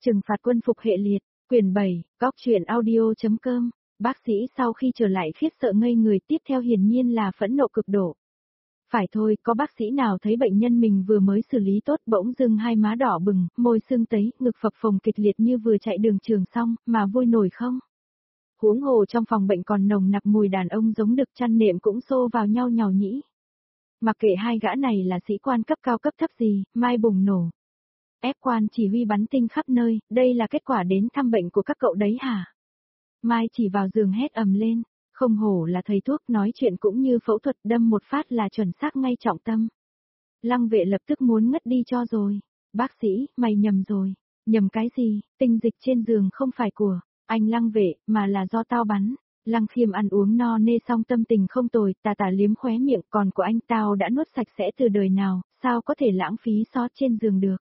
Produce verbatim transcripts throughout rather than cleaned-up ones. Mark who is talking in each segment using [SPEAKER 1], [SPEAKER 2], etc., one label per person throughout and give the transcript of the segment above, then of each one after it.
[SPEAKER 1] Trừng phạt quân phục hệ liệt, quyển bảy, góc truyện audio.com, bác sĩ sau khi trở lại khiếp sợ ngây người, tiếp theo hiển nhiên là phẫn nộ cực độ. Phải thôi, có bác sĩ nào thấy bệnh nhân mình vừa mới xử lý tốt bỗng dưng hai má đỏ bừng, môi sưng tấy, ngực phập phồng kịch liệt như vừa chạy đường trường xong, mà vui nổi không? Huống hồ trong phòng bệnh còn nồng nặc mùi đàn ông giống đực, chăn nệm cũng xô vào nhau nhàu nhĩ. Mặc kệ hai gã này là sĩ quan cấp cao cấp thấp gì, mai bùng nổ. Ép quan chỉ huy bắn tinh khắp nơi, đây là kết quả đến thăm bệnh của các cậu đấy hả? Mai chỉ vào giường hét ầm lên, không hổ là thầy thuốc, nói chuyện cũng như phẫu thuật, đâm một phát là chuẩn xác ngay trọng tâm. Lăng Vệ lập tức muốn ngất đi cho rồi. Bác sĩ, mày nhầm rồi. Nhầm cái gì? Tinh dịch trên giường không phải của anh Lăng Vệ, mà là do tao bắn. Lăng Khiêm ăn uống no nê xong tâm tình không tồi, tà tà liếm khóe miệng, còn của anh tao đã nuốt sạch sẽ từ đời nào, sao có thể lãng phí xót trên giường được.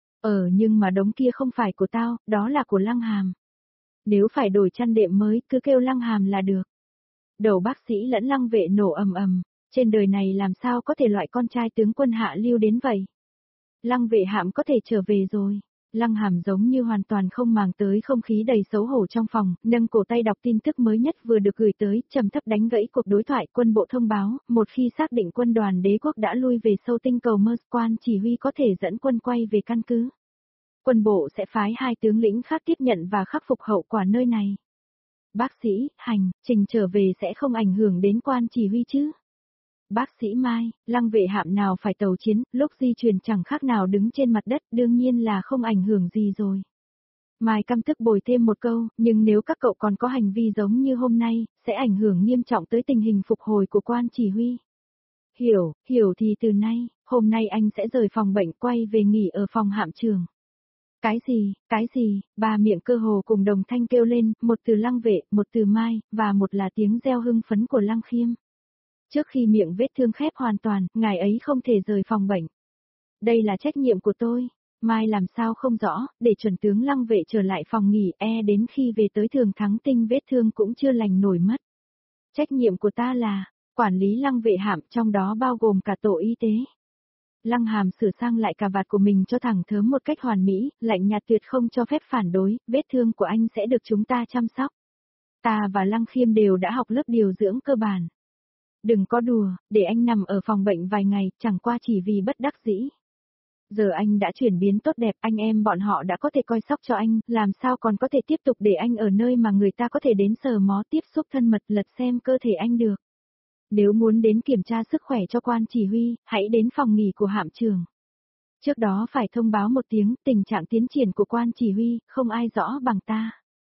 [SPEAKER 1] Ờ nhưng mà đống kia không phải của tao, đó là của Lăng Hàm. Nếu phải đổi chăn đệm mới, cứ kêu Lăng Hàm là được. Đầu bác sĩ lẫn Lăng Vệ nổ ầm ầm, trên đời này làm sao có thể loại con trai tướng quân hạ lưu đến vậy. Lăng Vệ Hạm có thể trở về rồi. Lăng Hàm giống như hoàn toàn không màng tới không khí đầy xấu hổ trong phòng, nâng cổ tay đọc tin tức mới nhất vừa được gửi tới, trầm thấp đánh gãy cuộc đối thoại. Quân bộ thông báo, một khi xác định quân đoàn đế quốc đã lui về sâu tinh cầu Mars, quan chỉ huy có thể dẫn quân quay về căn cứ. Quân bộ sẽ phái hai tướng lĩnh khác tiếp nhận và khắc phục hậu quả nơi này. Bác sĩ, hành, trình trở về sẽ không ảnh hưởng đến quan chỉ huy chứ? Bác sĩ Mai, Lăng Vệ Hạm nào phải tàu chiến, lúc di chuyển chẳng khác nào đứng trên mặt đất, đương nhiên là không ảnh hưởng gì rồi. Mai căm tức bồi thêm một câu, nhưng nếu các cậu còn có hành vi giống như hôm nay, sẽ ảnh hưởng nghiêm trọng tới tình hình phục hồi của quan chỉ huy. Hiểu, hiểu thì từ nay, hôm nay anh sẽ rời phòng bệnh quay về nghỉ ở phòng hạm trường. Cái gì, cái gì, ba miệng cơ hồ cùng đồng thanh kêu lên, một từ Lăng Vệ, một từ Mai, và một là tiếng reo hưng phấn của Lăng Khiêm. Trước khi miệng vết thương khép hoàn toàn, ngài ấy không thể rời phòng bệnh. Đây là trách nhiệm của tôi. Mai làm sao không rõ, để chuẩn tướng Lăng Vệ trở lại phòng nghỉ, e đến khi về tới Thường Thắng Tinh vết thương cũng chưa lành nổi mất. Trách nhiệm của ta là quản lý Lăng Vệ Hạm, trong đó bao gồm cả tổ y tế. Lăng Hàm sửa sang lại cà vạt của mình cho thẳng thớm một cách hoàn mỹ, lạnh nhạt tuyệt không cho phép phản đối, vết thương của anh sẽ được chúng ta chăm sóc. Ta và Lăng Khiêm đều đã học lớp điều dưỡng cơ bản. Đừng có đùa, để anh nằm ở phòng bệnh vài ngày, chẳng qua chỉ vì bất đắc dĩ. Giờ anh đã chuyển biến tốt đẹp, anh em bọn họ đã có thể coi sóc cho anh, làm sao còn có thể tiếp tục để anh ở nơi mà người ta có thể đến sờ mó tiếp xúc thân mật lật xem cơ thể anh được. Nếu muốn đến kiểm tra sức khỏe cho quan chỉ huy, hãy đến phòng nghỉ của hạm trường. Trước đó phải thông báo một tiếng, tình trạng tiến triển của quan chỉ huy, không ai rõ bằng ta.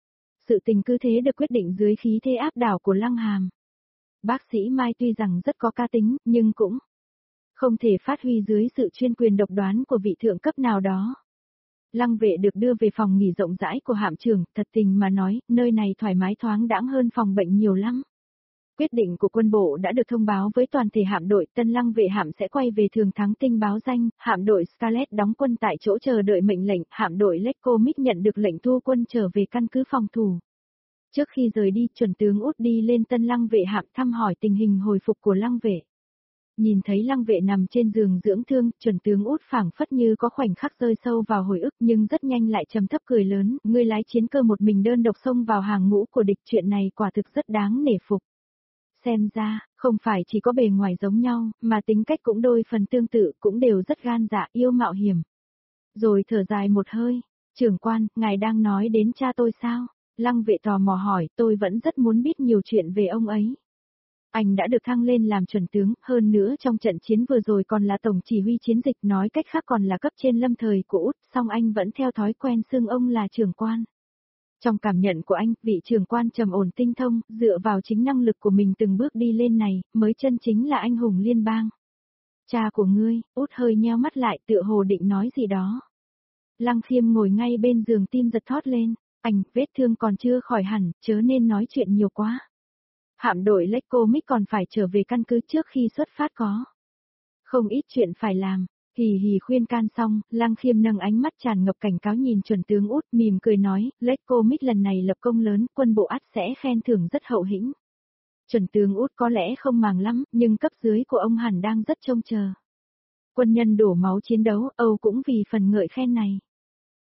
[SPEAKER 1] Sự tình cứ thế được quyết định dưới khí thế áp đảo của Lăng Hàm. Bác sĩ Mai tuy rằng rất có cá tính, nhưng cũng không thể phát huy dưới sự chuyên quyền độc đoán của vị thượng cấp nào đó. Lăng Vệ được đưa về phòng nghỉ rộng rãi của hạm trường, thật tình mà nói, nơi này thoải mái thoáng đãng hơn phòng bệnh nhiều lắm. Quyết định của quân bộ đã được thông báo với toàn thể hạm đội, tân Lăng Vệ Hạm sẽ quay về Thường Thắng Tinh báo danh, hạm đội Scarlet đóng quân tại chỗ chờ đợi mệnh lệnh, hạm đội Lecomic nhận được lệnh thu quân trở về căn cứ phòng thủ. Trước khi rời đi, chuẩn tướng Út đi lên tân Lăng Vệ Hạm thăm hỏi tình hình hồi phục của Lăng Vệ. Nhìn thấy Lăng Vệ nằm trên giường dưỡng thương, chuẩn tướng Út phảng phất như có khoảnh khắc rơi sâu vào hồi ức, nhưng rất nhanh lại trầm thấp cười lớn, ngươi lái chiến cơ một mình đơn độc xông vào hàng ngũ của địch, chuyện này quả thực rất đáng nể phục. Xem ra, không phải chỉ có bề ngoài giống nhau, mà tính cách cũng đôi phần tương tự, cũng đều rất gan dạ, yêu mạo hiểm. Rồi thở dài một hơi, trưởng quan, ngài đang nói đến cha tôi sao? Lăng Vệ tò mò hỏi, tôi vẫn rất muốn biết nhiều chuyện về ông ấy. Anh đã được thăng lên làm chuẩn tướng, hơn nữa trong trận chiến vừa rồi còn là tổng chỉ huy chiến dịch, nói cách khác còn là cấp trên lâm thời của Út, song anh vẫn theo thói quen xưng ông là trưởng quan. Trong cảm nhận của anh, vị trưởng quan trầm ổn tinh thông, dựa vào chính năng lực của mình từng bước đi lên này, mới chân chính là anh hùng liên bang. Cha của ngươi, Út hơi nheo mắt lại tựa hồ định nói gì đó. Lăng Khiêm ngồi ngay bên giường, tim giật thót lên, anh, vết thương còn chưa khỏi hẳn, chớ nên nói chuyện nhiều quá. Hạm đội Lecomic còn phải trở về căn cứ trước khi xuất phát có không ít chuyện phải làm. Hì hì khuyên can xong, Lăng Khiêm nâng ánh mắt tràn ngập cảnh cáo nhìn chuẩn tướng Út, mỉm cười nói, Lecomic lần này lập công lớn, quân bộ ắt sẽ khen thưởng rất hậu hĩnh. Chuẩn tướng Út có lẽ không màng lắm, nhưng cấp dưới của ông hẳn đang rất trông chờ. Quân nhân đổ máu chiến đấu, Âu cũng vì phần ngợi khen này.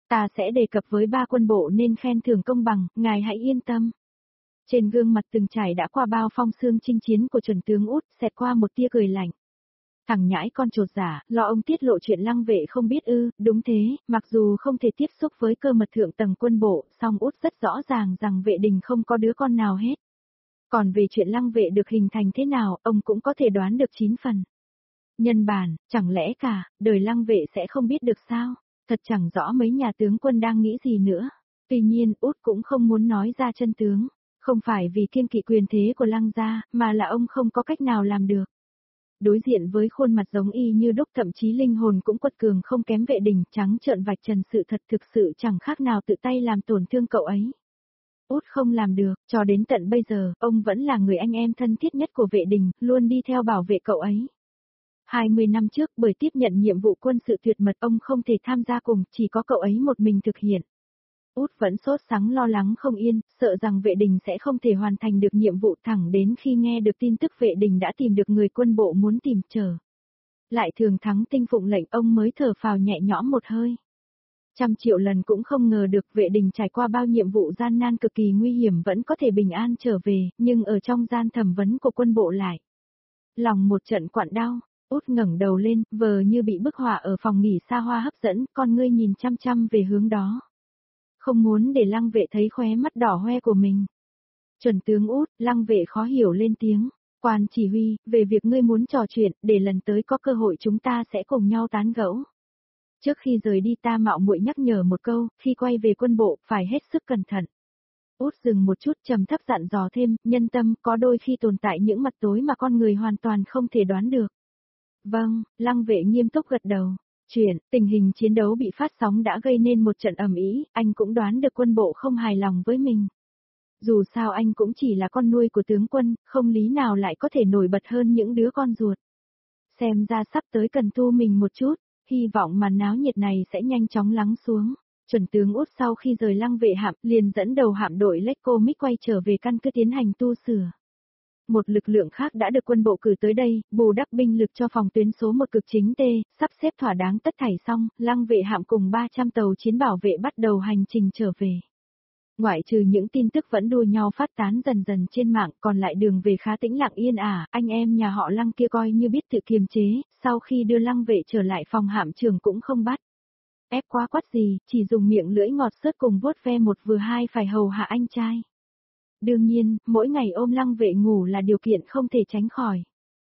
[SPEAKER 1] Ta sẽ đề cập với ba quân bộ nên khen thưởng công bằng, ngài hãy yên tâm. Trên gương mặt từng trải đã qua bao phong sương chinh chiến của chuẩn tướng Út, xẹt qua một tia cười lạnh. Thằng nhãi con chột giả, lo ông tiết lộ chuyện Lăng Vệ không biết ư? Đúng thế, mặc dù không thể tiếp xúc với cơ mật thượng tầng quân bộ, song Út rất rõ ràng rằng Vệ Đình không có đứa con nào hết. Còn về chuyện Lăng Vệ được hình thành thế nào, ông cũng có thể đoán được chín phần. Nhân bản, chẳng lẽ cả, đời Lăng Vệ sẽ không biết được sao? Thật chẳng rõ mấy nhà tướng quân đang nghĩ gì nữa. Tuy nhiên, Út cũng không muốn nói ra chân tướng. Không phải vì kiêng kỵ quyền thế của Lăng gia, mà là ông không có cách nào làm được. Đối diện với khuôn mặt giống y như đúc, thậm chí linh hồn cũng quật cường không kém Vệ Đình, trắng trợn vạch trần sự thật, thực sự chẳng khác nào tự tay làm tổn thương cậu ấy. Út không làm được, cho đến tận bây giờ, ông vẫn là người anh em thân thiết nhất của Vệ Đình, luôn đi theo bảo vệ cậu ấy. hai mươi năm trước, bởi tiếp nhận nhiệm vụ quân sự tuyệt mật, ông không thể tham gia cùng, chỉ có cậu ấy một mình thực hiện. Út vẫn sốt sắng lo lắng không yên, sợ rằng Vệ Đình sẽ không thể hoàn thành được nhiệm vụ, thẳng đến khi nghe được tin tức Vệ Đình đã tìm được người quân bộ muốn tìm chờ. Lại thường thắng tinh phụng lệnh, ông mới thở phào nhẹ nhõm một hơi. Trăm triệu lần cũng không ngờ được Vệ Đình trải qua bao nhiệm vụ gian nan cực kỳ nguy hiểm vẫn có thể bình an trở về, nhưng ở trong gian thẩm vấn của quân bộ lại. Lòng một trận quặn đau, Út ngẩng đầu lên, vờ như bị bức họa ở phòng nghỉ xa hoa hấp dẫn, con ngươi nhìn chăm chăm về hướng đó. Không muốn để Lăng Vệ thấy khóe mắt đỏ hoe của mình. Chuẩn tướng Út, Lăng Vệ khó hiểu lên tiếng. Quan chỉ huy, về việc ngươi muốn trò chuyện, để lần tới có cơ hội chúng ta sẽ cùng nhau tán gẫu. Trước khi rời đi ta mạo muội nhắc nhở một câu, khi quay về quân bộ, phải hết sức cẩn thận. Út dừng một chút trầm thấp dặn dò thêm, nhân tâm, có đôi khi tồn tại những mặt tối mà con người hoàn toàn không thể đoán được. Vâng, Lăng Vệ nghiêm túc gật đầu. Chuyện, tình hình chiến đấu bị phát sóng đã gây nên một trận ầm ĩ, anh cũng đoán được quân bộ không hài lòng với mình. Dù sao anh cũng chỉ là con nuôi của tướng quân, không lý nào lại có thể nổi bật hơn những đứa con ruột. Xem ra sắp tới cần tu mình một chút, hy vọng màn náo nhiệt này sẽ nhanh chóng lắng xuống. Chuẩn tướng Út sau khi rời Lăng Vệ hạm liền dẫn đầu hạm đội Lecomic quay trở về căn cứ tiến hành tu sửa. Một lực lượng khác đã được quân bộ cử tới đây, bù đắp binh lực cho phòng tuyến số một cực chính T, sắp xếp thỏa đáng tất thảy xong, Lăng Vệ hạm cùng ba trăm tàu chiến bảo vệ bắt đầu hành trình trở về. Ngoại trừ những tin tức vẫn đua nhau phát tán dần dần trên mạng, còn lại đường về khá tĩnh lặng yên ả, anh em nhà họ Lăng kia coi như biết tự kiềm chế, sau khi đưa Lăng Vệ trở lại phòng hạm trưởng cũng không bắt ép quá quát gì, chỉ dùng miệng lưỡi ngọt xớt cùng vuốt ve một vừa hai phải hầu hạ anh trai. Đương nhiên, mỗi ngày ôm Lăng Vệ ngủ là điều kiện không thể tránh khỏi.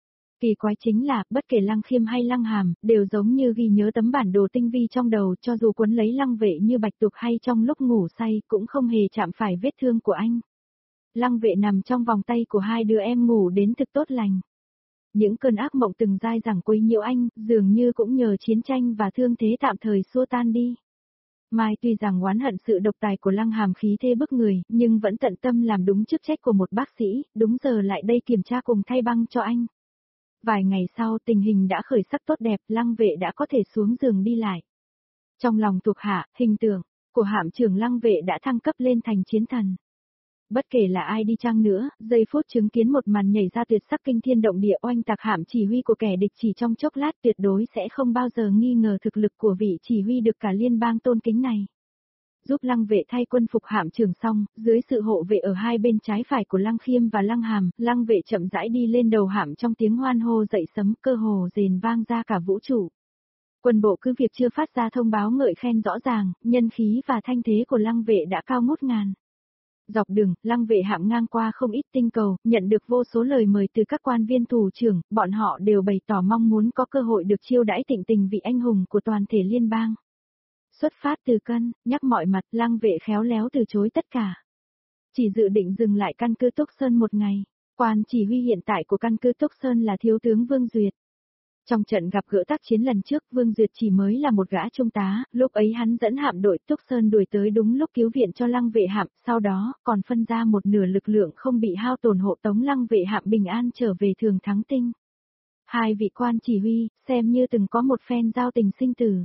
[SPEAKER 1] Kỳ quái chính là, bất kể Lăng Khiêm hay Lăng Hàm, đều giống như ghi nhớ tấm bản đồ tinh vi trong đầu, cho dù quấn lấy Lăng Vệ như bạch tuộc hay trong lúc ngủ say, cũng không hề chạm phải vết thương của anh. Lăng Vệ nằm trong vòng tay của hai đứa em ngủ đến thực tốt lành. Những cơn ác mộng từng dai dẳng quấy nhiễu anh, dường như cũng nhờ chiến tranh và thương thế tạm thời xua tan đi. Mai tuy rằng oán hận sự độc tài của Lăng Hàm khí thế bức người, nhưng vẫn tận tâm làm đúng chức trách của một bác sĩ, đúng giờ lại đây kiểm tra cùng thay băng cho anh. Vài ngày sau tình hình đã khởi sắc tốt đẹp, Lăng Vệ đã có thể xuống giường đi lại. Trong lòng thuộc hạ, hình tượng của hạm trưởng Lăng Vệ đã thăng cấp lên thành chiến thần. Bất kể là ai đi chăng nữa, giây phút chứng kiến một màn nhảy ra tuyệt sắc kinh thiên động địa oanh tạc hạm chỉ huy của kẻ địch chỉ trong chốc lát, tuyệt đối sẽ không bao giờ nghi ngờ thực lực của vị chỉ huy được cả liên bang tôn kính này. Giúp Lăng Vệ thay quân phục hạm trưởng xong, dưới sự hộ vệ ở hai bên trái phải của Lăng Khiêm và Lăng Hàm, Lăng Vệ chậm rãi đi lên đầu hạm trong tiếng hoan hô dậy sấm, cơ hồ rền vang ra cả vũ trụ. Quân bộ cứ việc chưa phát ra thông báo ngợi khen rõ ràng, nhân khí và thanh thế của Lăng Vệ đã cao ngút ngàn. Dọc đường, Lăng Vệ hạm ngang qua không ít tinh cầu, nhận được vô số lời mời từ các quan viên thủ trưởng, bọn họ đều bày tỏ mong muốn có cơ hội được chiêu đãi thịnh tình vị anh hùng của toàn thể liên bang. Xuất phát từ cân, nhắc mọi mặt, Lăng Vệ khéo léo từ chối tất cả. Chỉ dự định dừng lại căn cứ Túc Sơn một ngày. Quan chỉ huy hiện tại của căn cứ Túc Sơn là thiếu tướng Vương Duyệt. Trong trận gặp gỡ tác chiến lần trước, Vương Duyệt chỉ mới là một gã trung tá, lúc ấy hắn dẫn hạm đội Túc Sơn đuổi tới đúng lúc cứu viện cho Lăng Vệ hạm, sau đó còn phân ra một nửa lực lượng không bị hao tổn hộ tống Lăng Vệ hạm bình an trở về Thường Thắng Tinh. Hai vị quan chỉ huy, xem như từng có một phen giao tình sinh tử.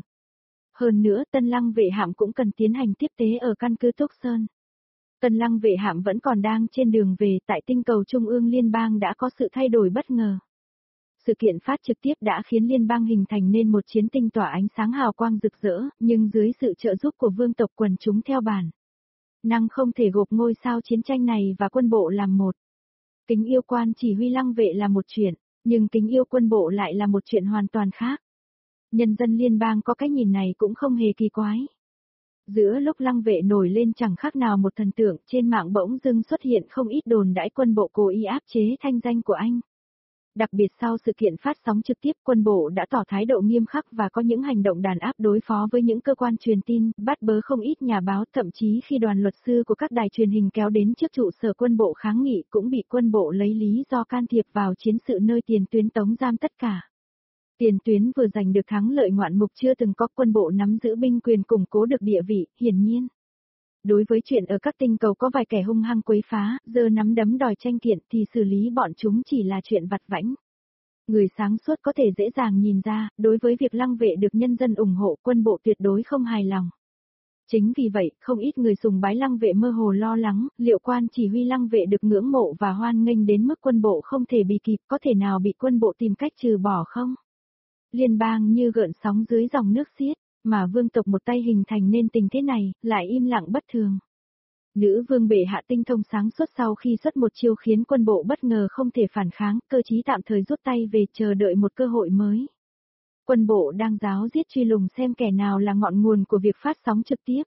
[SPEAKER 1] Hơn nữa, tân Lăng Vệ hạm cũng cần tiến hành tiếp tế ở căn cứ Túc Sơn. Tân Lăng Vệ hạm vẫn còn đang trên đường về, tại tinh cầu Trung ương Liên bang đã có sự thay đổi bất ngờ. Sự kiện phát trực tiếp đã khiến liên bang hình thành nên một chiến tinh tỏa ánh sáng hào quang rực rỡ, nhưng dưới sự trợ giúp của vương tộc quần chúng theo bản năng không thể gộp ngôi sao chiến tranh này và quân bộ làm một. Kính yêu quan chỉ huy lăng vệ là một chuyện, nhưng kính yêu quân bộ lại là một chuyện hoàn toàn khác. Nhân dân liên bang có cái nhìn này cũng không hề kỳ quái. Giữa lúc lăng vệ nổi lên chẳng khác nào một thần tượng, trên mạng bỗng dưng xuất hiện không ít đồn đãi quân bộ cố ý áp chế thanh danh của anh. Đặc biệt sau sự kiện phát sóng trực tiếp, quân bộ đã tỏ thái độ nghiêm khắc và có những hành động đàn áp đối phó với những cơ quan truyền tin, bắt bớ không ít nhà báo, thậm chí khi đoàn luật sư của các đài truyền hình kéo đến trước trụ sở quân bộ kháng nghị cũng bị quân bộ lấy lý do can thiệp vào chiến sự nơi tiền tuyến tống giam tất cả. Tiền tuyến vừa giành được thắng lợi ngoạn mục chưa từng có, quân bộ nắm giữ binh quyền củng cố được địa vị, hiển nhiên. Đối với chuyện ở các tinh cầu có vài kẻ hung hăng quấy phá, giơ nắm đấm đòi tranh kiện thì xử lý bọn chúng chỉ là chuyện vặt vãnh. Người sáng suốt có thể dễ dàng nhìn ra, đối với việc lăng vệ được nhân dân ủng hộ, quân bộ tuyệt đối không hài lòng. Chính vì vậy, không ít người sùng bái lăng vệ mơ hồ lo lắng, liệu quan chỉ huy lăng vệ được ngưỡng mộ và hoan nghênh đến mức quân bộ không thể bì kịp, có thể nào bị quân bộ tìm cách trừ bỏ không? Liên bang như gợn sóng dưới dòng nước xiết, mà vương tộc một tay hình thành nên tình thế này, lại im lặng bất thường. Nữ vương bệ hạ tinh thông sáng suốt sau khi xuất một chiêu khiến quân bộ bất ngờ không thể phản kháng, cơ chí tạm thời rút tay về chờ đợi một cơ hội mới. Quân bộ đang ráo riết truy lùng xem kẻ nào là ngọn nguồn của việc phát sóng trực tiếp.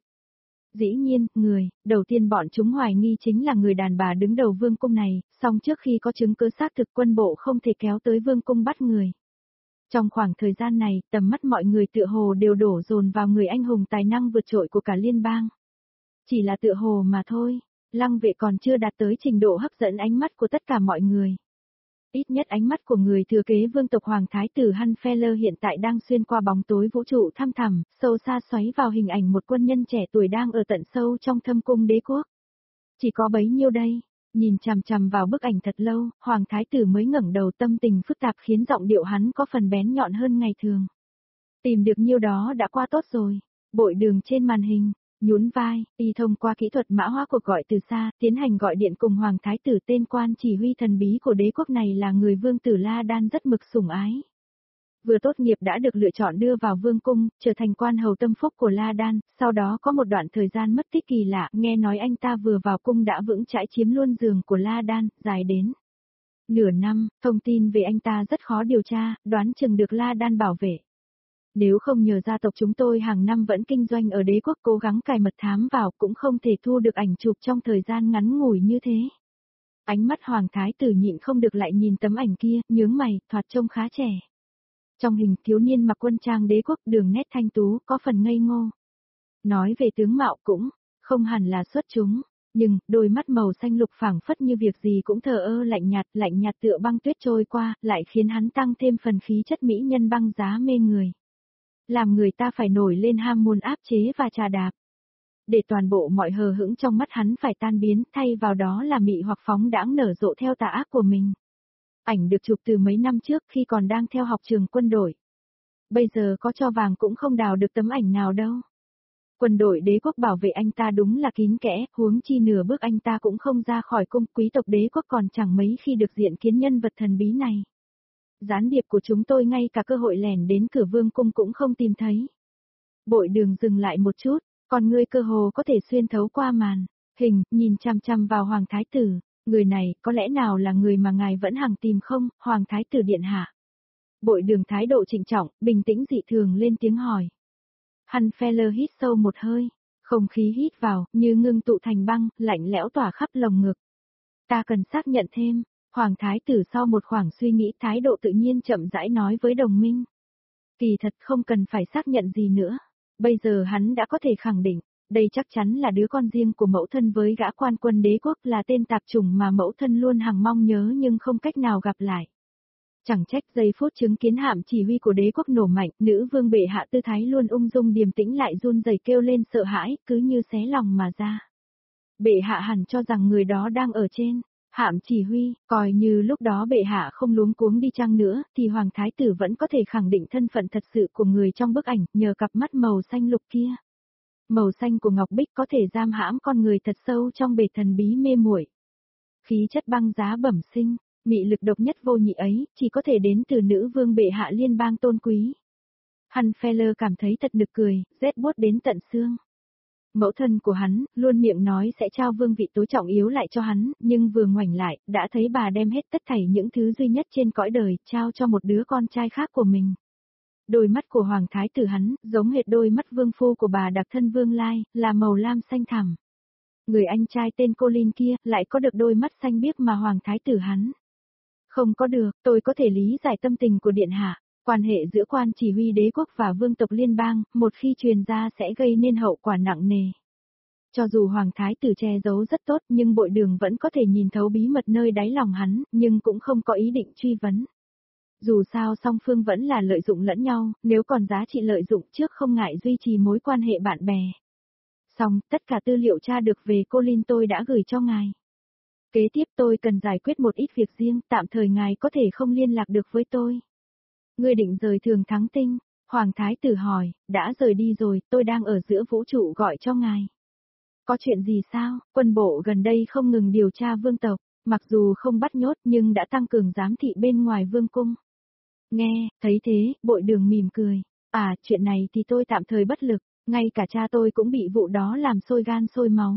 [SPEAKER 1] Dĩ nhiên, người, đầu tiên bọn chúng hoài nghi chính là người đàn bà đứng đầu vương cung này, song trước khi có chứng cứ xác thực quân bộ không thể kéo tới vương cung bắt người. Trong khoảng thời gian này, tầm mắt mọi người tựa hồ đều đổ dồn vào người anh hùng tài năng vượt trội của cả liên bang. Chỉ là tựa hồ mà thôi, lăng vệ còn chưa đạt tới trình độ hấp dẫn ánh mắt của tất cả mọi người. Ít nhất ánh mắt của người thừa kế vương tộc Hoàng Thái tử Hanfeller hiện tại đang xuyên qua bóng tối vũ trụ thăm thẳm, sâu xa xoáy vào hình ảnh một quân nhân trẻ tuổi đang ở tận sâu trong thâm cung đế quốc. Chỉ có bấy nhiêu đây. Nhìn chằm chằm vào bức ảnh thật lâu, Hoàng Thái tử mới ngẩng đầu, tâm tình phức tạp khiến giọng điệu hắn có phần bén nhọn hơn ngày thường. Tìm được nhiêu đó đã qua tốt rồi. Bội Đường trên màn hình, nhún vai, y thông qua kỹ thuật mã hóa cuộc gọi từ xa, tiến hành gọi điện cùng Hoàng Thái tử. Tên quan chỉ huy thần bí của đế quốc này là người vương tử La Đan rất mực sủng ái. Vừa tốt nghiệp đã được lựa chọn đưa vào vương cung, trở thành quan hầu tâm phúc của La Đan, sau đó có một đoạn thời gian mất tích kỳ lạ, nghe nói anh ta vừa vào cung đã vững chãi chiếm luôn giường của La Đan, dài đến nửa năm, thông tin về anh ta rất khó điều tra, đoán chừng được La Đan bảo vệ. Nếu không nhờ gia tộc chúng tôi hàng năm vẫn kinh doanh ở đế quốc cố gắng cài mật thám vào cũng không thể thu được ảnh chụp trong thời gian ngắn ngủi như thế. Ánh mắt Hoàng Thái tử nhịn không được lại nhìn tấm ảnh kia, nhướng mày, thoạt trông khá trẻ. Trong hình thiếu niên mặc quân trang đế quốc, đường nét thanh tú, có phần ngây ngô. Nói về tướng mạo cũng không hẳn là xuất chúng, nhưng đôi mắt màu xanh lục phảng phất như việc gì cũng thờ ơ lạnh nhạt, lạnh nhạt tựa băng tuyết trôi qua, lại khiến hắn tăng thêm phần khí chất mỹ nhân băng giá mê người. Làm người ta phải nổi lên ham muốn áp chế và trà đạp. Để toàn bộ mọi hờ hững trong mắt hắn phải tan biến, thay vào đó là mị hoặc phóng đãng nở rộ theo tà ác của mình. Ảnh được chụp từ mấy năm trước khi còn đang theo học trường quân đội. Bây giờ có cho vàng cũng không đào được tấm ảnh nào đâu. Quân đội đế quốc bảo vệ anh ta đúng là kín kẽ, huống chi nửa bước anh ta cũng không ra khỏi cung, quý tộc đế quốc còn chẳng mấy khi được diện kiến nhân vật thần bí này. Gián điệp của chúng tôi ngay cả cơ hội lẻn đến cửa vương cung cũng không tìm thấy. Bội Đường dừng lại một chút, còn ngươi cơ hồ có thể xuyên thấu qua màn hình, nhìn chằm chằm vào Hoàng Thái tử. Người này, có lẽ nào là người mà ngài vẫn hằng tìm không, Hoàng Thái tử điện hạ? Bội Đường thái độ trịnh trọng, bình tĩnh dị thường lên tiếng hỏi. Hanfeller hít sâu một hơi, không khí hít vào, như ngưng tụ thành băng, lạnh lẽo tỏa khắp lồng ngực. Ta cần xác nhận thêm, Hoàng Thái tử sau một khoảng suy nghĩ thái độ tự nhiên chậm rãi nói với đồng minh. Kỳ thật không cần phải xác nhận gì nữa, bây giờ hắn đã có thể khẳng định. Đây chắc chắn là đứa con riêng của mẫu thân với gã quan quân đế quốc, là tên tạp chủng mà mẫu thân luôn hằng mong nhớ nhưng không cách nào gặp lại. Chẳng trách giây phút chứng kiến hạm chỉ huy của đế quốc nổ mạnh, nữ vương bệ hạ tư thái luôn ung dung điềm tĩnh lại run rẩy kêu lên sợ hãi, cứ như xé lòng mà ra. Bệ hạ hẳn cho rằng người đó đang ở trên hạm chỉ huy, coi như lúc đó bệ hạ không luống cuống đi chăng nữa, thì Hoàng Thái tử vẫn có thể khẳng định thân phận thật sự của người trong bức ảnh, nhờ cặp mắt màu xanh lục kia. Màu xanh của ngọc bích có thể giam hãm con người thật sâu trong bể thần bí mê muội. Khí chất băng giá bẩm sinh, Mị lực độc nhất vô nhị ấy, chỉ có thể đến từ nữ vương bệ hạ liên bang tôn quý. Hanfeller cảm thấy thật nực cười, rét buốt đến tận xương. Mẫu thân của hắn, luôn miệng nói sẽ trao vương vị tối trọng yếu lại cho hắn, nhưng vừa ngoảnh lại, đã thấy bà đem hết tất thảy những thứ duy nhất trên cõi đời, trao cho một đứa con trai khác của mình. Đôi mắt của hoàng thái tử hắn, giống hệt đôi mắt vương phu của bà đặc thân Vương Lai, là màu lam xanh thẳm. Người anh trai tên Colin kia, lại có được đôi mắt xanh biếc mà hoàng thái tử hắn. Không có được, tôi có thể lý giải tâm tình của điện hạ. Quan hệ giữa quan chỉ huy đế quốc và vương tộc liên bang, một khi truyền ra sẽ gây nên hậu quả nặng nề. Cho dù hoàng thái tử che giấu rất tốt nhưng bội đường vẫn có thể nhìn thấu bí mật nơi đáy lòng hắn, nhưng cũng không có ý định truy vấn. Dù sao song phương vẫn là lợi dụng lẫn nhau, nếu còn giá trị lợi dụng trước không ngại duy trì mối quan hệ bạn bè. Xong, tất cả tư liệu tra được về Colin tôi đã gửi cho ngài. Kế tiếp tôi cần giải quyết một ít việc riêng, tạm thời ngài có thể không liên lạc được với tôi. Ngươi định rời Thường Thắng Tinh? Hoàng thái tử hỏi, đã rời đi rồi, tôi đang ở giữa vũ trụ gọi cho ngài. Có chuyện gì sao? Quân bộ gần đây không ngừng điều tra vương tộc, mặc dù không bắt nhốt nhưng đã tăng cường giám thị bên ngoài vương cung. Nghe, thấy thế, bội đường mỉm cười. À, chuyện này thì tôi tạm thời bất lực, ngay cả cha tôi cũng bị vụ đó làm sôi gan sôi máu.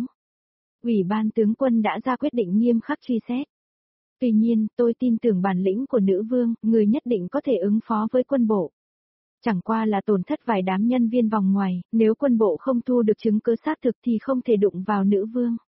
[SPEAKER 1] Ủy ban tướng quân đã ra quyết định nghiêm khắc truy xét. Tuy nhiên, tôi tin tưởng bản lĩnh của nữ vương, người nhất định có thể ứng phó với quân bộ. Chẳng qua là tổn thất vài đám nhân viên vòng ngoài, nếu quân bộ không thu được chứng cứ xác thực thì không thể đụng vào nữ vương.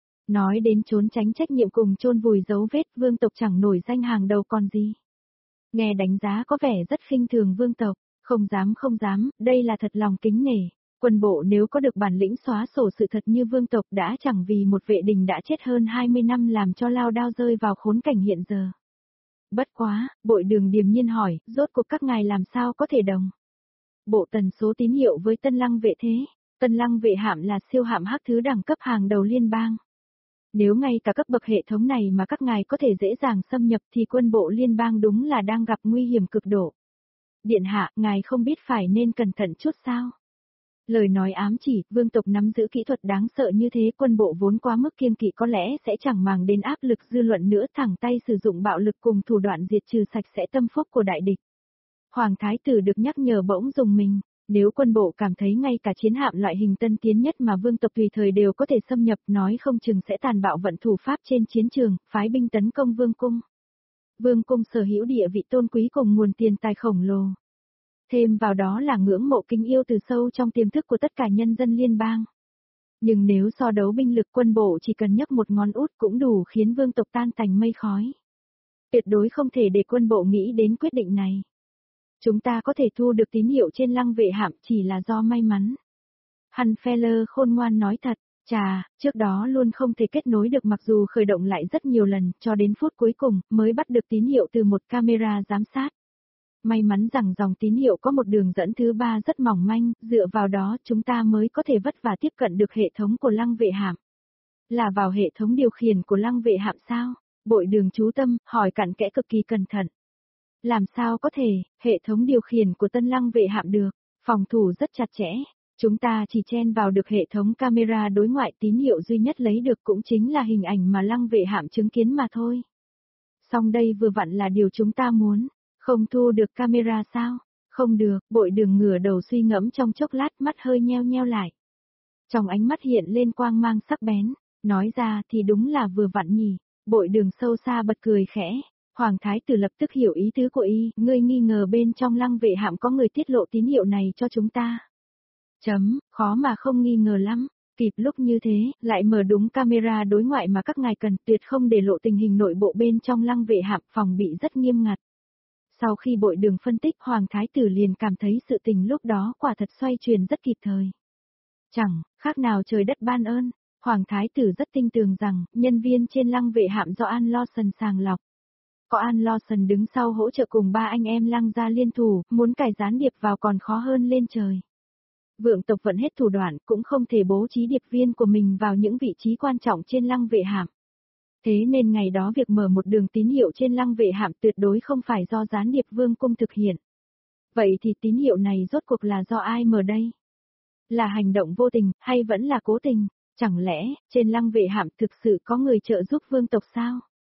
[SPEAKER 1] Nói đến trốn tránh trách nhiệm cùng chôn vùi dấu vết, vương tộc chẳng nổi danh hàng đầu còn gì. Nghe đánh giá có vẻ rất khinh thường vương tộc, không dám không dám, đây là thật lòng kính nể. Quân bộ nếu có được bản lĩnh xóa sổ sự thật như vương tộc đã chẳng vì một vệ đình đã chết hơn hai mươi năm làm cho lao đao rơi vào khốn cảnh hiện giờ. Bất quá, bội đường điềm nhiên hỏi, rốt cuộc các ngài làm sao có thể đồng. Bộ tần số tín hiệu với tân lăng vệ thế, tân lăng vệ hạm là siêu hạm hắc thứ đẳng cấp hàng đầu liên bang. Nếu ngay cả cấp bậc hệ thống này mà các ngài có thể dễ dàng xâm nhập thì quân bộ liên bang đúng là đang gặp nguy hiểm cực độ. Điện hạ, ngài không biết phải nên cẩn thận chút sao? Lời nói ám chỉ, vương tộc nắm giữ kỹ thuật đáng sợ như thế, quân bộ vốn quá mức kiêng kỵ có lẽ sẽ chẳng màng đến áp lực dư luận nữa, thẳng tay sử dụng bạo lực cùng thủ đoạn diệt trừ sạch sẽ tâm phúc của đại địch. Hoàng thái tử được nhắc nhở bỗng dùng mình, nếu quân bộ cảm thấy ngay cả chiến hạm loại hình tân tiến nhất mà vương tộc tùy thời đều có thể xâm nhập, nói không chừng sẽ tàn bạo vận thủ pháp trên chiến trường, phái binh tấn công vương cung. Vương cung sở hữu địa vị tôn quý cùng nguồn tiền tài khổng lồ. Thêm vào đó là ngưỡng mộ kính yêu từ sâu trong tiềm thức của tất cả nhân dân liên bang. Nhưng nếu so đấu binh lực, quân bộ chỉ cần nhấc một ngón út cũng đủ khiến vương tộc tan tành mây khói. Tuyệt đối không thể để quân bộ nghĩ đến quyết định này. Chúng ta có thể thu được tín hiệu trên lăng vệ hạm chỉ là do may mắn. Hanfeller khôn ngoan nói thật, chà, trước đó luôn không thể kết nối được mặc dù khởi động lại rất nhiều lần, cho đến phút cuối cùng mới bắt được tín hiệu từ một camera giám sát. May mắn rằng dòng tín hiệu có một đường dẫn thứ ba rất mỏng manh, dựa vào đó chúng ta mới có thể vất vả tiếp cận được hệ thống của lăng vệ hạm. Là vào hệ thống điều khiển của lăng vệ hạm sao? Bội đường chú tâm, hỏi cặn kẽ cực kỳ cẩn thận. Làm sao có thể, hệ thống điều khiển của tân lăng vệ hạm được, phòng thủ rất chặt chẽ, chúng ta chỉ chen vào được hệ thống camera đối ngoại, tín hiệu duy nhất lấy được cũng chính là hình ảnh mà lăng vệ hạm chứng kiến mà thôi. Song đây vừa vặn là điều chúng ta muốn. Không thu được camera sao? Không được, bội đường ngửa đầu suy ngẫm trong chốc lát, mắt hơi nheo nheo lại. Trong ánh mắt hiện lên quang mang sắc bén, nói ra thì đúng là vừa vặn nhỉ. Bội đường sâu xa bật cười khẽ, hoàng thái tử lập tức hiểu ý tứ của y, ngươi nghi ngờ bên trong lăng vệ hạm có người tiết lộ tín hiệu này cho chúng ta. Chấm, khó mà không nghi ngờ lắm. Kịp lúc như thế, lại mở đúng camera đối ngoại mà các ngài cần, tuyệt không để lộ tình hình nội bộ bên trong lăng vệ hạm, phòng bị rất nghiêm ngặt. Sau khi bội đường phân tích, hoàng thái tử liền cảm thấy sự tình lúc đó quả thật xoay chuyển rất kịp thời. Chẳng khác nào trời đất ban ơn, hoàng thái tử rất tin tưởng rằng nhân viên trên lăng vệ hạm do An Lawson sàng lọc. Có An Lawson đứng sau hỗ trợ cùng ba anh em lăng gia liên thủ, muốn cài gián điệp vào còn khó hơn lên trời. Vượng tộc vẫn hết thủ đoạn, cũng không thể bố trí điệp viên của mình vào những vị trí quan trọng trên lăng vệ hạm. Thế nên ngày đó việc mở một đường tín hiệu trên lăng vệ hạm tuyệt đối không phải do gián điệp vương cung thực hiện. Vậy thì tín hiệu này rốt cuộc là do ai mở đây? Là hành động vô tình, hay vẫn là cố tình? Chẳng lẽ, trên lăng vệ hạm thực sự có người trợ giúp vương tộc sao?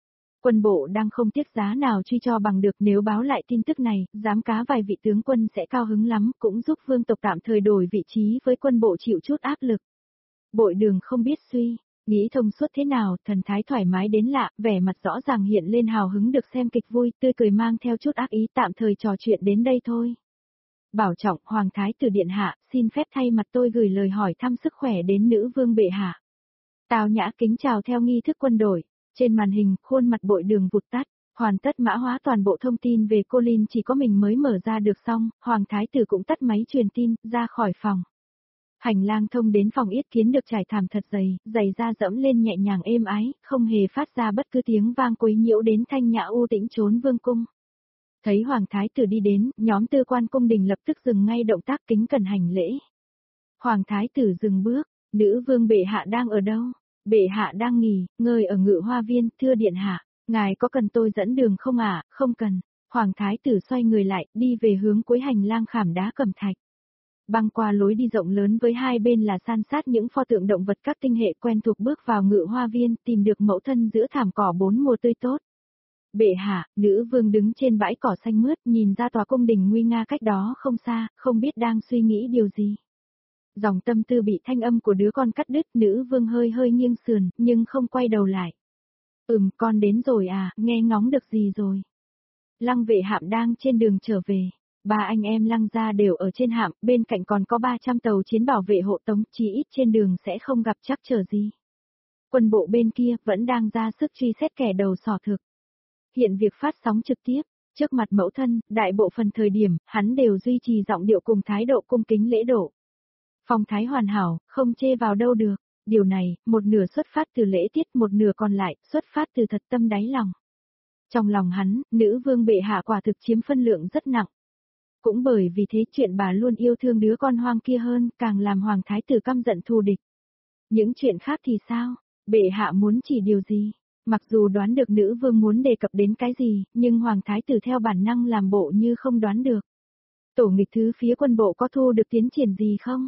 [SPEAKER 1] Quân bộ đang không tiếc giá nào truy cho bằng được, nếu báo lại tin tức này, giám cá vài vị tướng quân sẽ cao hứng lắm, cũng giúp vương tộc tạm thời đổi vị trí với quân bộ chịu chút áp lực. Bội Đường không biết suy, nghĩ thông suốt thế nào, thần thái thoải mái đến lạ, vẻ mặt rõ ràng hiện lên hào hứng được xem kịch vui, tươi cười mang theo chút ác ý, tạm thời trò chuyện đến đây thôi. Bảo trọng, Hoàng thái tử điện hạ, xin phép thay mặt tôi gửi lời hỏi thăm sức khỏe đến nữ vương bệ hạ. Tào Nhã kính chào theo nghi thức quân đội. Trên màn hình, khuôn mặt Bội Đường vụt tắt, hoàn tất mã hóa toàn bộ thông tin về cô Linh, chỉ có mình mới mở ra được xong, Hoàng thái tử cũng tắt máy truyền tin, ra khỏi phòng. Hành lang thông đến phòng yết kiến được trải thảm thật dày, giày da dẫm lên nhẹ nhàng êm ái, không hề phát ra bất cứ tiếng vang quấy nhiễu đến thanh nhã u tĩnh trốn vương cung. Thấy Hoàng thái tử đi đến, nhóm tư quan cung đình lập tức dừng ngay động tác kính cẩn hành lễ. Hoàng thái tử dừng bước, nữ vương bệ hạ đang ở đâu? Bệ hạ đang nghỉ, ngơi ở Ngự Hoa Viên, thưa điện hạ, ngài có cần tôi dẫn đường không ạ? À? Không cần. Hoàng thái tử xoay người lại, đi về hướng cuối hành lang khảm đá cẩm thạch. Băng qua lối đi rộng lớn với hai bên là san sát những pho tượng động vật các tinh hệ quen thuộc, bước vào Ngự Hoa Viên, tìm được mẫu thân giữa thảm cỏ bốn mùa tươi tốt. Bệ hạ, nữ vương đứng trên bãi cỏ xanh mướt, nhìn ra tòa cung đình nguy nga cách đó không xa, không biết đang suy nghĩ điều gì. Dòng tâm tư bị thanh âm của đứa con cắt đứt, nữ vương hơi hơi nghiêng sườn, nhưng không quay đầu lại. Ừm, con đến rồi à, nghe ngóng được gì rồi? Lăng Vệ Hạm đang trên đường trở về. Ba anh em Lăng gia đều ở trên hạm, bên cạnh còn có ba trăm tàu chiến bảo vệ hộ tống, chí ít trên đường sẽ không gặp trắc trở gì. Quân bộ bên kia vẫn đang ra sức truy xét kẻ đầu sỏ thực. Hiện việc phát sóng trực tiếp, trước mặt mẫu thân, đại bộ phần thời điểm, hắn đều duy trì giọng điệu cùng thái độ cung kính lễ độ. Phong thái hoàn hảo, không chê vào đâu được. Điều này, một nửa xuất phát từ lễ tiết, một nửa còn lại, xuất phát từ thật tâm đáy lòng. Trong lòng hắn, nữ vương bệ hạ quả thực chiếm phân lượng rất nặng. Cũng bởi vì thế chuyện bà luôn yêu thương đứa con hoang kia hơn, càng làm hoàng thái tử căm giận thù địch. Những chuyện khác thì sao? Bệ hạ muốn chỉ điều gì? Mặc dù đoán được nữ vương muốn đề cập đến cái gì, nhưng hoàng thái tử theo bản năng làm bộ như không đoán được. Tổ nghịch thứ phía quân bộ có thu được tiến triển gì không?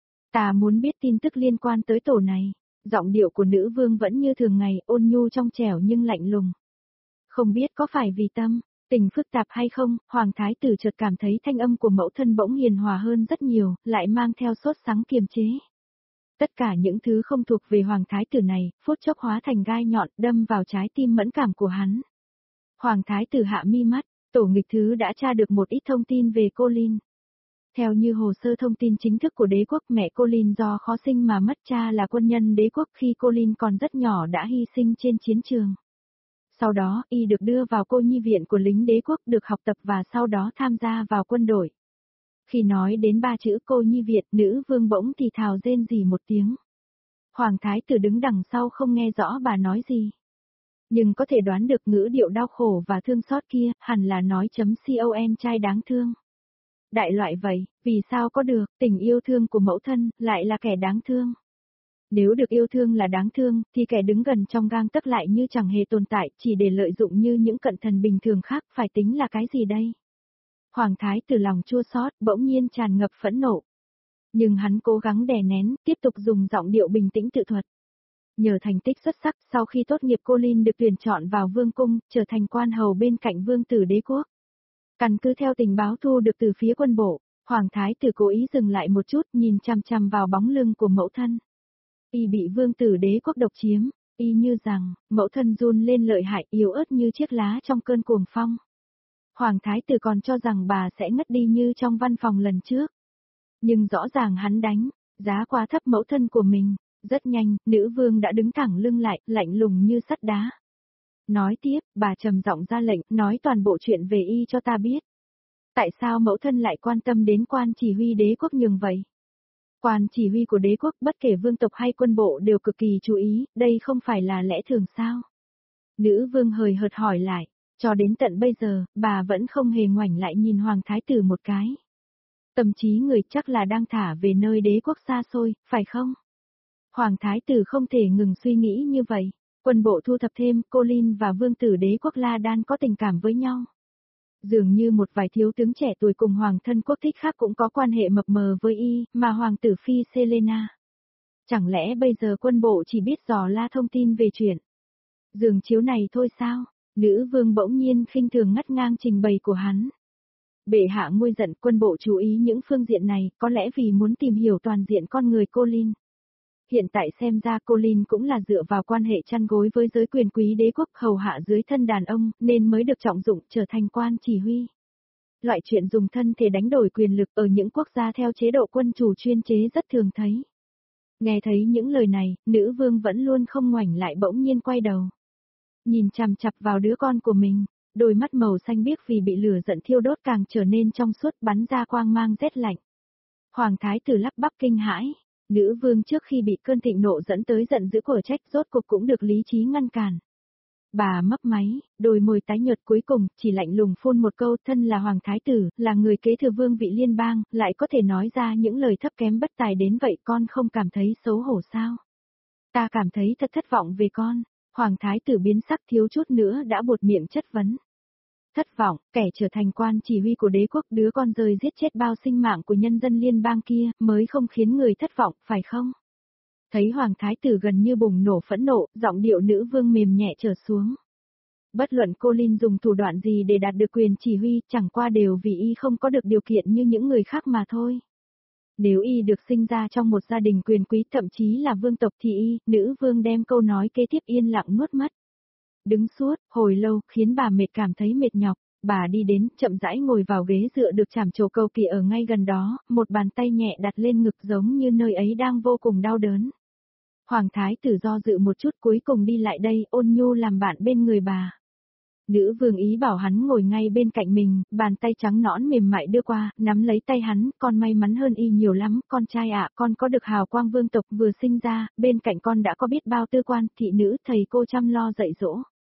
[SPEAKER 1] Ta muốn biết tin tức liên quan tới tổ này. Giọng điệu của nữ vương vẫn như thường ngày, ôn nhu trong trẻo nhưng lạnh lùng. Không biết có phải vì tâm, tình phức tạp hay không, hoàng thái tử chợt cảm thấy thanh âm của mẫu thân bỗng hiền hòa hơn rất nhiều, lại mang theo sốt sắng kiềm chế. Tất cả những thứ không thuộc về hoàng thái tử này, phút chốc hóa thành gai nhọn đâm vào trái tim mẫn cảm của hắn. Hoàng thái tử hạ mi mắt, tổ nghịch thứ đã tra được một ít thông tin về cô Linh. Theo như hồ sơ thông tin chính thức của đế quốc, mẹ cô Linh do khó sinh mà mất cha là quân nhân đế quốc, khi cô Linh còn rất nhỏ đã hy sinh trên chiến trường. Sau đó, y được đưa vào cô nhi viện của lính đế quốc, được học tập và sau đó tham gia vào quân đội. Khi nói đến ba chữ cô nhi viện, nữ vương bỗng thì thào rên rỉ một tiếng. Hoàng thái tử đứng đằng sau không nghe rõ bà nói gì. Nhưng có thể đoán được ngữ điệu đau khổ và thương xót kia, hẳn là nói chấm con trai đáng thương. Đại loại vậy, vì sao có được, tình yêu thương của mẫu thân, lại là kẻ đáng thương. Nếu được yêu thương là đáng thương, thì kẻ đứng gần trong gang tấc lại như chẳng hề tồn tại, chỉ để lợi dụng như những cận thần bình thường khác, phải tính là cái gì đây? Hoàng thái tử lòng chua xót, bỗng nhiên tràn ngập phẫn nộ. Nhưng hắn cố gắng đè nén, tiếp tục dùng giọng điệu bình tĩnh tự thuật. Nhờ thành tích xuất sắc, sau khi tốt nghiệp cô Linh được tuyển chọn vào vương cung, trở thành quan hầu bên cạnh vương tử đế quốc. Căn cứ theo tình báo thu được từ phía quân bộ, hoàng thái tử cố ý dừng lại một chút, nhìn chằm chằm vào bóng lưng của mẫu thân. Y bị vương tử đế quốc độc chiếm, y như rằng, mẫu thân run lên lợi hại, yếu ớt như chiếc lá trong cơn cuồng phong. Hoàng thái tử còn cho rằng bà sẽ ngất đi như trong văn phòng lần trước. Nhưng rõ ràng hắn đánh, giá quá thấp mẫu thân của mình. Rất nhanh, nữ vương đã đứng thẳng lưng lại, lạnh lùng như sắt đá. Nói tiếp, bà trầm giọng ra lệnh, nói toàn bộ chuyện về y cho ta biết. Tại sao mẫu thân lại quan tâm đến quan chỉ huy đế quốc nhường vậy? Quan chỉ huy của đế quốc, bất kể vương tộc hay quân bộ đều cực kỳ chú ý, đây không phải là lẽ thường sao? Nữ vương hời hợt hỏi lại, cho đến tận bây giờ, bà vẫn không hề ngoảnh lại nhìn hoàng thái tử một cái. Tâm trí người chắc là đang thả về nơi đế quốc xa xôi, phải không? Hoàng thái tử không thể ngừng suy nghĩ như vậy. Quân bộ thu thập thêm, cô Linh và vương tử đế quốc La Đan có tình cảm với nhau. Dường như một vài thiếu tướng trẻ tuổi cùng hoàng thân quốc thích khác cũng có quan hệ mập mờ với y, mà hoàng tử phi Selena. Chẳng lẽ bây giờ quân bộ chỉ biết dò la thông tin về chuyện giường chiếu này thôi sao? Nữ vương bỗng nhiên khinh thường ngắt ngang trình bày của hắn. Bệ hạ nguôi giận, quân bộ chú ý những phương diện này, có lẽ vì muốn tìm hiểu toàn diện con người Colin. Hiện tại xem ra Colin cũng là dựa vào quan hệ chăn gối với giới quyền quý đế quốc hầu hạ dưới thân đàn ông, nên mới được trọng dụng trở thành quan chỉ huy. Loại chuyện dùng thân thể đánh đổi quyền lực ở những quốc gia theo chế độ quân chủ chuyên chế rất thường thấy. Nghe thấy những lời này, nữ vương vẫn luôn không ngoảnh lại, bỗng nhiên quay đầu. Nhìn chằm chằm vào đứa con của mình, đôi mắt màu xanh biếc vì bị lửa giận thiêu đốt càng trở nên trong suốt, bắn ra quang mang rét lạnh. Hoàng thái tử lắp bắp kinh hãi, nữ vương trước khi bị cơn thịnh nộ dẫn tới giận dữ của trách rốt cuộc cũng được lý trí ngăn cản. Bà mấp máy, đôi môi tái nhợt cuối cùng, chỉ lạnh lùng phun một câu, thân là hoàng thái tử, là người kế thừa vương vị liên bang, lại có thể nói ra những lời thấp kém bất tài đến vậy, con không cảm thấy xấu hổ sao? Ta cảm thấy thật thất vọng về con. Hoàng thái tử biến sắc, thiếu chút nữa đã buột miệng chất vấn. Thất vọng, kẻ trở thành quan chỉ huy của đế quốc, đứa con rơi giết chết bao sinh mạng của nhân dân liên bang kia, mới không khiến người thất vọng, phải không? Thấy hoàng thái tử gần như bùng nổ phẫn nộ, giọng điệu nữ vương mềm nhẹ trở xuống. Bất luận Colin dùng thủ đoạn gì để đạt được quyền chỉ huy, chẳng qua đều vì y không có được điều kiện như những người khác mà thôi. Nếu y được sinh ra trong một gia đình quyền quý, thậm chí là vương tộc thì y, nữ vương đem câu nói kế tiếp yên lặng nuốt mất. Đứng suốt, hồi lâu, khiến bà mệt cảm thấy mệt nhọc, bà đi đến, chậm rãi ngồi vào ghế dựa được chảm trổ cầu kỳ ở ngay gần đó, một bàn tay nhẹ đặt lên ngực giống như nơi ấy đang vô cùng đau đớn. Hoàng thái tử do dự một chút cuối cùng đi lại đây, ôn nhu làm bạn bên người bà. Nữ vương ý bảo hắn ngồi ngay bên cạnh mình, bàn tay trắng nõn mềm mại đưa qua, nắm lấy tay hắn, con may mắn hơn y nhiều lắm, con trai ạ, con có được hào quang vương tộc vừa sinh ra, bên cạnh con đã có biết bao tư quan, thị nữ, thầy cô chăm lo dạy dỗ.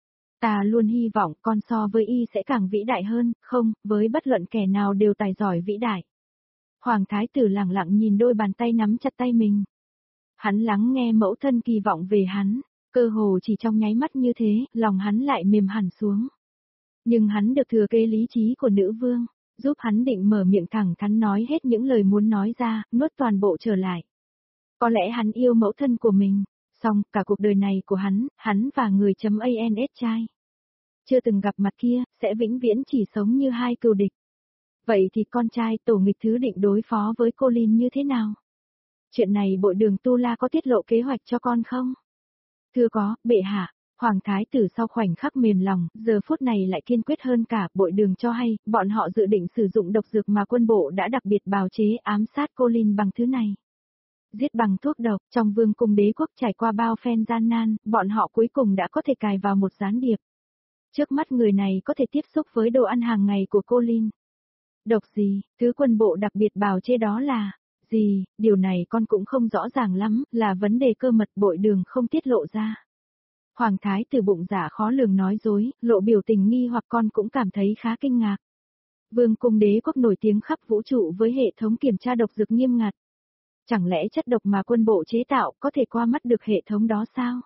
[SPEAKER 1] Ta luôn hy vọng con so với y sẽ càng vĩ đại hơn, không, với bất luận kẻ nào đều tài giỏi vĩ đại. Hoàng thái tử lặng lặng nhìn đôi bàn tay nắm chặt tay mình. Hắn lắng nghe mẫu thân kỳ vọng về hắn. Cơ hồ chỉ trong nháy mắt như thế, lòng hắn lại mềm hẳn xuống. Nhưng hắn được thừa kế lý trí của nữ vương, giúp hắn định mở miệng thẳng thắn nói hết những lời muốn nói ra, nuốt toàn bộ trở lại. Có lẽ hắn yêu mẫu thân của mình, song cả cuộc đời này của hắn, hắn và người chấm ans trai. Chưa từng gặp mặt kia, sẽ vĩnh viễn chỉ sống như hai cừu địch. Vậy thì con trai tổ nghịch thứ định đối phó với Colin như thế nào? Chuyện này bội đường Tu La có tiết lộ kế hoạch cho con không? Thưa có, bệ hạ. Hoàng thái tử sau khoảnh khắc mềm lòng, giờ phút này lại kiên quyết hơn cả, bội đường cho hay, bọn họ dự định sử dụng độc dược mà quân bộ đã đặc biệt bào chế ám sát Colin bằng thứ này. Giết bằng thuốc độc, trong vương cung đế quốc trải qua bao phen gian nan, bọn họ cuối cùng đã có thể cài vào một gián điệp. Trước mắt người này có thể tiếp xúc với đồ ăn hàng ngày của Colin. Độc gì, thứ quân bộ đặc biệt bào chế đó là... Gì, điều này con cũng không rõ ràng lắm, là vấn đề cơ mật bội đường không tiết lộ ra. Hoàng thái tử bụng dạ khó lường nói dối, lộ biểu tình nghi hoặc con cũng cảm thấy khá kinh ngạc. Vương cung đế quốc nổi tiếng khắp vũ trụ với hệ thống kiểm tra độc dược nghiêm ngặt. Chẳng lẽ chất độc mà quân bộ chế tạo có thể qua mắt được hệ thống đó sao?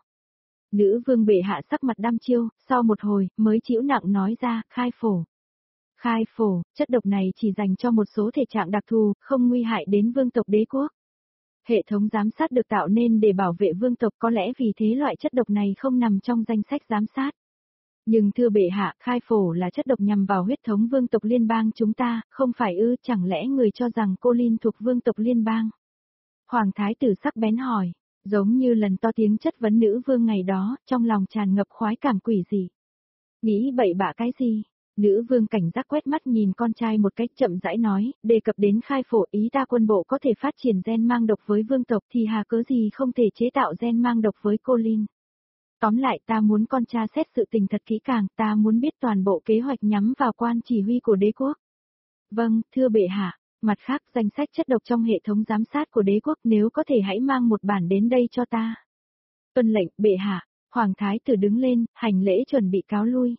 [SPEAKER 1] Nữ vương bệ hạ sắc mặt đăm chiêu, sau một hồi, mới chịu nặng nói ra, khai phổ. Khai phổ, chất độc này chỉ dành cho một số thể trạng đặc thù, không nguy hại đến vương tộc đế quốc. Hệ thống giám sát được tạo nên để bảo vệ vương tộc, có lẽ vì thế loại chất độc này không nằm trong danh sách giám sát. Nhưng thưa bệ hạ, khai phổ là chất độc nhằm vào huyết thống vương tộc liên bang chúng ta, không phải ư, chẳng lẽ người cho rằng Colin thuộc vương tộc liên bang? Hoàng thái tử sắc bén hỏi, giống như lần to tiếng chất vấn nữ vương ngày đó, trong lòng tràn ngập khoái cảm quỷ dị. Nghĩ bậy bạ cái gì? Nữ vương cảnh giác quét mắt nhìn con trai một cách chậm rãi nói, đề cập đến khai phổ, ý ta quân bộ có thể phát triển gen mang độc với vương tộc thì hà cớ gì không thể chế tạo gen mang độc với Colin. Tóm lại ta muốn con tra xét sự tình thật kỹ càng, ta muốn biết toàn bộ kế hoạch nhắm vào quan chỉ huy của đế quốc. Vâng, thưa bệ hạ, mặt khác danh sách chất độc trong hệ thống giám sát của đế quốc nếu có thể hãy mang một bản đến đây cho ta. Tuân lệnh, bệ hạ, hoàng thái tử đứng lên, hành lễ chuẩn bị cáo lui.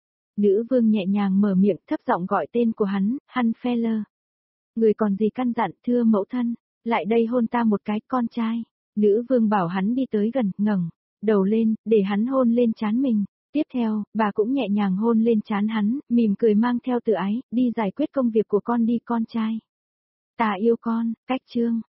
[SPEAKER 1] Nữ vương nhẹ nhàng mở miệng thấp giọng gọi tên của hắn, Hanfeller. Người còn gì căn dặn, thưa mẫu thân, lại đây hôn ta một cái, con trai. Nữ vương bảo hắn đi tới gần, ngẩng đầu lên, để hắn hôn lên trán mình. Tiếp theo, bà cũng nhẹ nhàng hôn lên trán hắn, mỉm cười mang theo tự ái, đi giải quyết công việc của con đi con trai. Ta yêu con, cách chương.